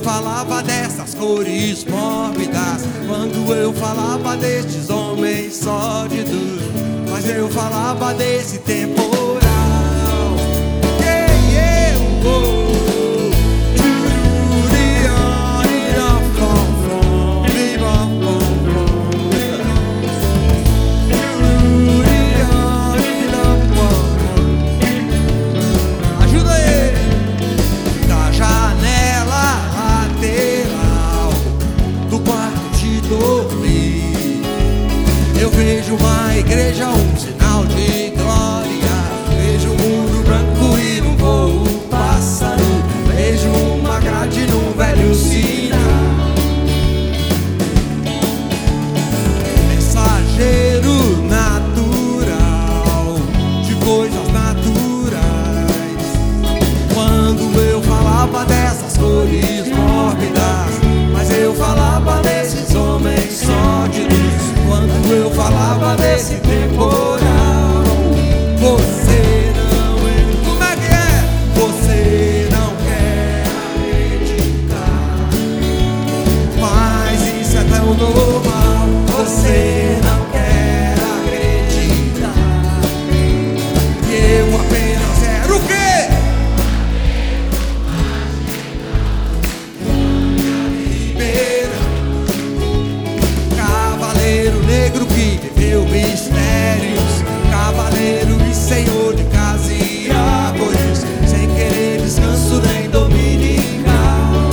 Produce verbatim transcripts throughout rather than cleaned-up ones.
falava dessas cores mórbidas, quando eu falava destes homens sórdidos, mas eu falava desse temporal. Quem eu vou? Eu vejo uma igreja, um sinal de glória. Vejo um muro branco e num voo pássaro. Vejo uma grade num velho sinal. Mensageiro natural de coisas naturais. Quando eu falava dessas cores mórbidas, mas eu falava desses homens sórdidos. Quando eu falava desse temporal, você não é. Como é que é? Você não quer acreditar, mas isso é tão normal. Você não quer acreditar que eu apenas era o quê? Cavaleiro negro que viveu mistérios, cavaleiro e senhor de casa e árvores, sem querer descanso nem dominical.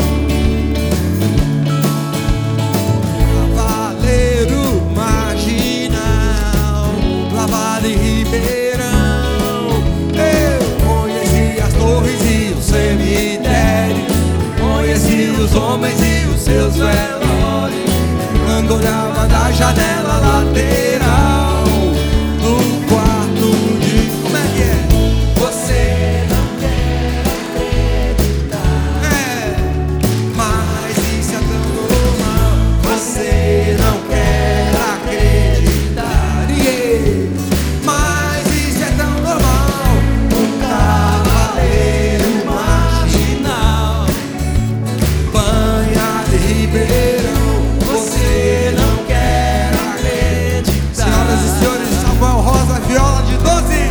Cavaleiro marginal, lavado em Ribeirão. Eu conheci as torres e os cemitérios, conheci os homens e os seus velórios. Quando olhava da janela lateral no quarto de... Como é que é? Você não quer acreditar, é, mas isso é tão normal. Você não quer acreditar, yeah, mas isso é tão normal. Um cavaleiro marginal, banhado em Ribeirão. Você não quer acreditar. Senhoras e senhores, Samuel Rosa, viola de doze.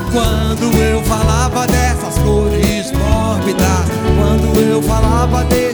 Quando eu falava dessas cores mórbidas, quando eu falava de